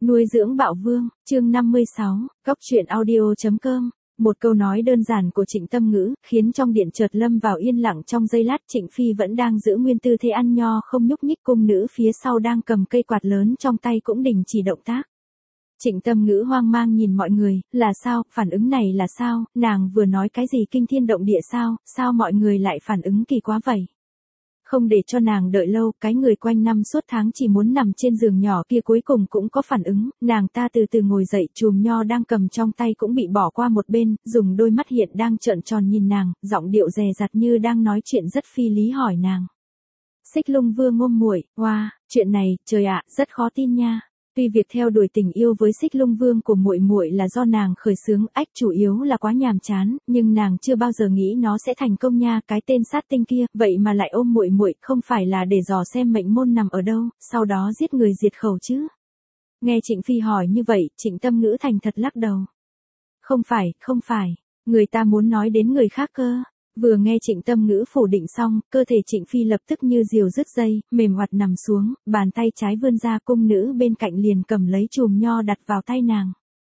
Nuôi dưỡng bạo vương, chương 56, góc truyện audio.com. Một câu nói đơn giản của Trịnh Tâm Ngữ, khiến trong điện chợt lâm vào yên lặng trong giây lát. Trịnh Phi vẫn đang giữ nguyên tư thế ăn nho không nhúc nhích, cung nữ phía sau đang cầm cây quạt lớn trong tay cũng đình chỉ động tác. Trịnh Tâm Ngữ hoang mang nhìn mọi người, là sao, phản ứng này là sao, nàng vừa nói cái gì kinh thiên động địa sao mọi người lại phản ứng kỳ quá vậy. Không để cho nàng đợi lâu, cái người quanh năm suốt tháng chỉ muốn nằm trên giường nhỏ kia cuối cùng cũng có phản ứng, nàng ta từ từ ngồi dậy, chùm nho đang cầm trong tay cũng bị bỏ qua một bên, dùng đôi mắt hiện đang trợn tròn nhìn nàng, giọng điệu dè dặt như đang nói chuyện rất phi lý hỏi nàng. Xích Lung Vương ôm muội, oa, chuyện này, trời ạ, rất khó tin nha. Tuy việc theo đuổi tình yêu với Xích Lung Vương của muội muội là do nàng khởi xướng, chủ yếu là quá nhàm chán, nhưng nàng chưa bao giờ nghĩ nó sẽ thành công nha, cái tên sát tinh kia, vậy mà lại ôm muội muội, không phải là để dò xem mệnh môn nằm ở đâu, sau đó giết người diệt khẩu chứ. Nghe Trịnh Phi hỏi như vậy, Trịnh Tâm Ngữ thành thật lắc đầu. Không phải, người ta muốn nói đến người khác cơ. Vừa nghe Trịnh Tâm Ngữ phủ định xong, cơ thể Trịnh Phi lập tức như diều dứt dây, mềm oặt nằm xuống, bàn tay trái vươn ra, cung nữ bên cạnh liền cầm lấy chùm nho đặt vào tay nàng.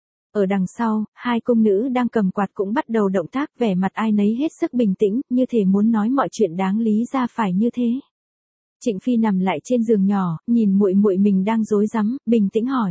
Ở đằng sau, hai cung nữ đang cầm quạt cũng bắt đầu động tác, vẻ mặt ai nấy hết sức bình tĩnh, như thể muốn nói mọi chuyện đáng lý ra phải như thế. Trịnh Phi nằm lại trên giường nhỏ, nhìn muội muội mình đang rối rắm, bình tĩnh hỏi.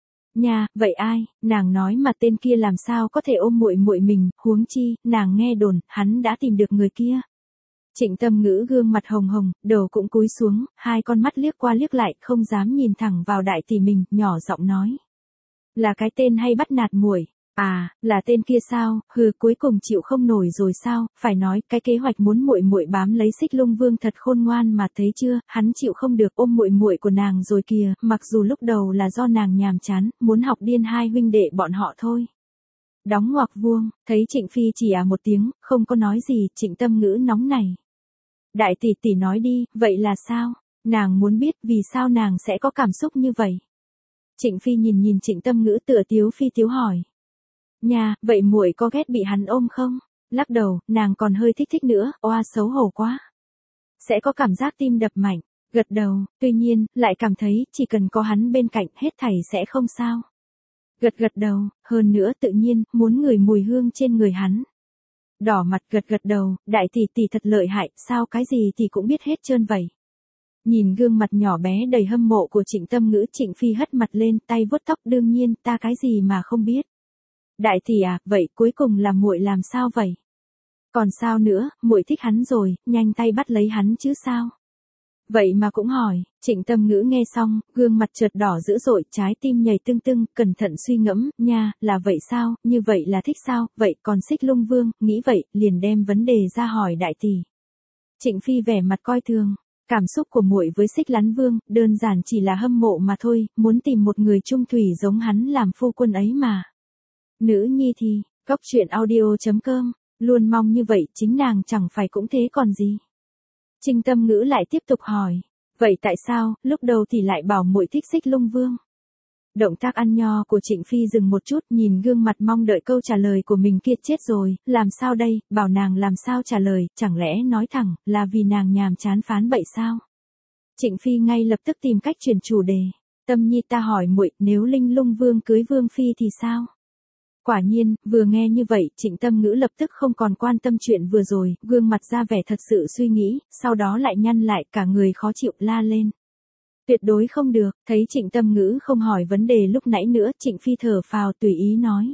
Nha, vậy ai? Nàng nói mà tên kia làm sao có thể ôm muội muội mình, huống chi, nàng nghe đồn, hắn đã tìm được người kia. Trịnh Tâm Ngữ gương mặt hồng hồng, đầu cũng cúi xuống, hai con mắt liếc qua liếc lại, không dám nhìn thẳng vào đại tỷ mình, nhỏ giọng nói. Là cái tên hay bắt nạt muội. À, là tên kia sao, cuối cùng chịu không nổi rồi sao, phải nói, cái kế hoạch muốn muội muội bám lấy Xích Lung Vương thật khôn ngoan mà, thấy chưa, hắn chịu không được ôm muội muội của nàng rồi kìa, mặc dù lúc đầu là do nàng nhàm chán, muốn học điên hai huynh đệ bọn họ thôi. Đóng ngoặc vuông, thấy Trịnh Phi chỉ một tiếng, không có nói gì, Trịnh Tâm Ngữ nóng này. Đại tỷ tỷ nói đi, vậy là sao, nàng muốn biết vì sao nàng sẽ có cảm xúc như vậy. Trịnh Phi nhìn Trịnh Tâm Ngữ tựa tiếu phi tiếu hỏi. Nha, vậy muội có ghét bị hắn ôm không? Lắc đầu, nàng còn hơi thích nữa, oa xấu hổ quá. Sẽ có cảm giác tim đập mạnh, gật đầu, tuy nhiên, lại cảm thấy, chỉ cần có hắn bên cạnh, hết thảy sẽ không sao. Gật đầu, hơn nữa tự nhiên, muốn ngửi mùi hương trên người hắn. Đỏ mặt gật đầu, đại tỷ tỷ thật lợi hại, sao cái gì thì cũng biết hết trơn vậy. Nhìn gương mặt nhỏ bé đầy hâm mộ của Trịnh Tâm Ngữ, Trịnh Phi hất mặt lên, tay vuốt tóc, đương nhiên, ta cái gì mà không biết. Đại tỷ à, vậy cuối cùng là muội làm sao vậy? Còn sao nữa, muội thích hắn rồi, nhanh tay bắt lấy hắn chứ sao? Vậy mà cũng hỏi, Trịnh Tâm Ngữ nghe xong, gương mặt chợt đỏ dữ dội, trái tim nhảy tưng tưng, cẩn thận suy ngẫm, nha, là vậy sao, như vậy là thích sao, vậy còn Xích Lung Vương, nghĩ vậy, liền đem vấn đề ra hỏi đại tỷ. Trịnh Phi vẻ mặt coi thường, cảm xúc của muội với Xích Lắn Vương, đơn giản chỉ là hâm mộ mà thôi, muốn tìm một người trung thủy giống hắn làm phu quân ấy mà. Nữ nhi thì, góc truyện audio.com, luôn mong như vậy, chính nàng chẳng phải cũng thế còn gì. Trịnh Tâm Ngữ lại tiếp tục hỏi, vậy tại sao, lúc đầu thì lại bảo muội thích Xích Lung Vương? Động tác ăn nho của Trịnh Phi dừng một chút, nhìn gương mặt mong đợi câu trả lời của mình kia, chết rồi, làm sao đây, bảo nàng làm sao trả lời, chẳng lẽ nói thẳng, là vì nàng nhàm chán phán bậy sao? Trịnh Phi ngay lập tức tìm cách chuyển chủ đề, Tâm nhi ta hỏi muội, nếu Linh Lung Vương cưới Vương Phi thì sao? Quả nhiên, vừa nghe như vậy, Trịnh Tâm Ngữ lập tức không còn quan tâm chuyện vừa rồi, gương mặt ra vẻ thật sự suy nghĩ, sau đó lại nhăn lại, cả người khó chịu, la lên. Tuyệt đối không được, thấy Trịnh Tâm Ngữ không hỏi vấn đề lúc nãy nữa, Trịnh Phi thở phào tùy ý nói.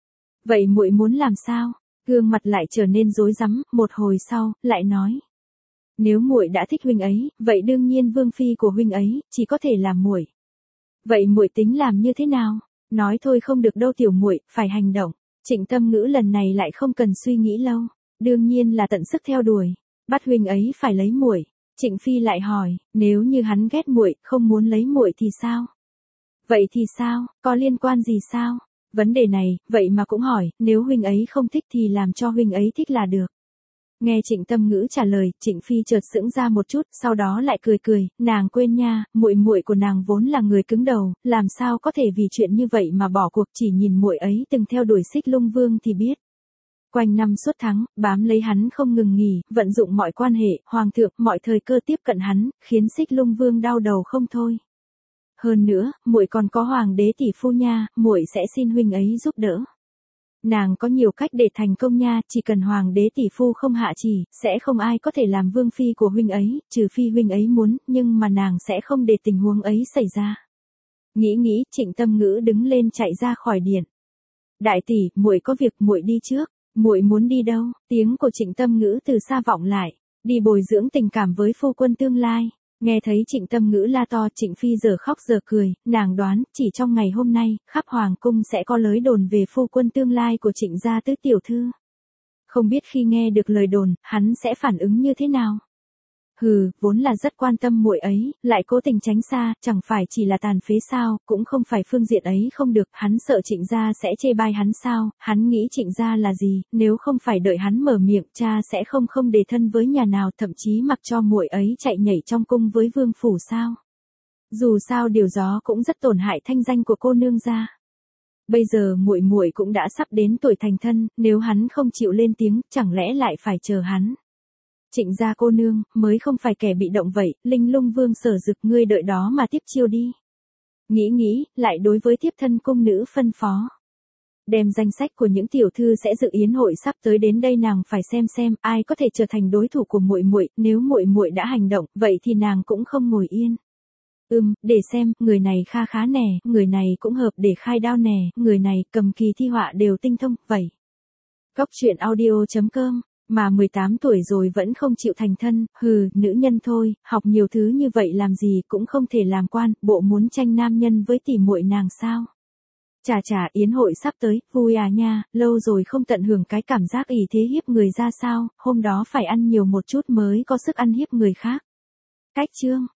Vậy muội muốn làm sao? Gương mặt lại trở nên rối rắm, một hồi sau, lại nói. Nếu muội đã thích huynh ấy, vậy đương nhiên Vương Phi của huynh ấy, chỉ có thể là muội. Vậy muội tính làm như thế nào? Nói thôi không được đâu tiểu muội, phải hành động. Trịnh Tâm Ngữ lần này lại không cần suy nghĩ lâu, đương nhiên là tận sức theo đuổi, bắt huynh ấy phải lấy muội. Trịnh Phi lại hỏi, nếu như hắn ghét muội, không muốn lấy muội thì sao? Vậy thì sao, có liên quan gì sao? Vấn đề này, vậy mà cũng hỏi, nếu huynh ấy không thích thì làm cho huynh ấy thích là được. Nghe Trịnh Tâm Ngữ trả lời, Trịnh Phi chợt sững ra một chút, sau đó lại cười, nàng quên nha, muội của nàng vốn là người cứng đầu, làm sao có thể vì chuyện như vậy mà bỏ cuộc, chỉ nhìn muội ấy từng theo đuổi Xích Lung Vương thì biết. Quanh năm suốt tháng, bám lấy hắn không ngừng nghỉ, vận dụng mọi quan hệ, hoàng thượng, mọi thời cơ tiếp cận hắn, khiến Xích Lung Vương đau đầu không thôi. Hơn nữa, muội còn có hoàng đế tỷ phu nha, muội sẽ xin huynh ấy giúp đỡ. Nàng có nhiều cách để thành công nha, chỉ cần hoàng đế tỷ phu không hạ chỉ, sẽ không ai có thể làm vương phi của huynh ấy, trừ phi huynh ấy muốn, nhưng mà nàng sẽ không để tình huống ấy xảy ra. Nghĩ, Trịnh Tâm Ngữ đứng lên chạy ra khỏi điện. Đại tỷ, muội có việc, muội đi trước. Muội muốn đi đâu? Tiếng của Trịnh Tâm Ngữ từ xa vọng lại. Đi bồi dưỡng tình cảm với phu quân tương lai. Nghe thấy Trịnh Tâm Ngữ la to, Trịnh Phi giờ khóc giờ cười, nàng đoán, chỉ trong ngày hôm nay, khắp hoàng cung sẽ có lời đồn về phu quân tương lai của Trịnh gia tứ tiểu thư. Không biết khi nghe được lời đồn, hắn sẽ phản ứng như thế nào? Hừ, vốn là rất quan tâm muội ấy, lại cố tình tránh xa, chẳng phải chỉ là tàn phế sao, cũng không phải phương diện ấy không được, hắn sợ Trịnh gia sẽ chê bai hắn sao, hắn nghĩ Trịnh gia là gì, nếu không phải đợi hắn mở miệng, cha sẽ không để thân với nhà nào, thậm chí mặc cho muội ấy chạy nhảy trong cung với vương phủ sao. Dù sao điều đó cũng rất tổn hại thanh danh của cô nương gia. Bây giờ muội cũng đã sắp đến tuổi thành thân, nếu hắn không chịu lên tiếng, chẳng lẽ lại phải chờ hắn. Trịnh gia cô nương, mới không phải kẻ bị động vậy, Linh Lung Vương Sở Dực, ngươi đợi đó mà tiếp chiêu đi. Nghĩ, lại đối với tiếp thân cung nữ phân phó. Đem danh sách của những tiểu thư sẽ dự yến hội sắp tới đến đây, nàng phải xem ai có thể trở thành đối thủ của muội, nếu muội đã hành động, vậy thì nàng cũng không ngồi yên. Để xem, người này khá nè, người này cũng hợp để khai đao nè, người này cầm kỳ thi họa đều tinh thông, vậy. Góc truyện audio.com. Mà 18 tuổi rồi vẫn không chịu thành thân, hừ, nữ nhân thôi, học nhiều thứ như vậy làm gì cũng không thể làm quan, bộ muốn tranh nam nhân với tỷ muội nàng sao. Chà, yến hội sắp tới, vui à nha, lâu rồi không tận hưởng cái cảm giác ỷ thế hiếp người ra sao, hôm đó phải ăn nhiều một chút mới có sức ăn hiếp người khác. Cách chương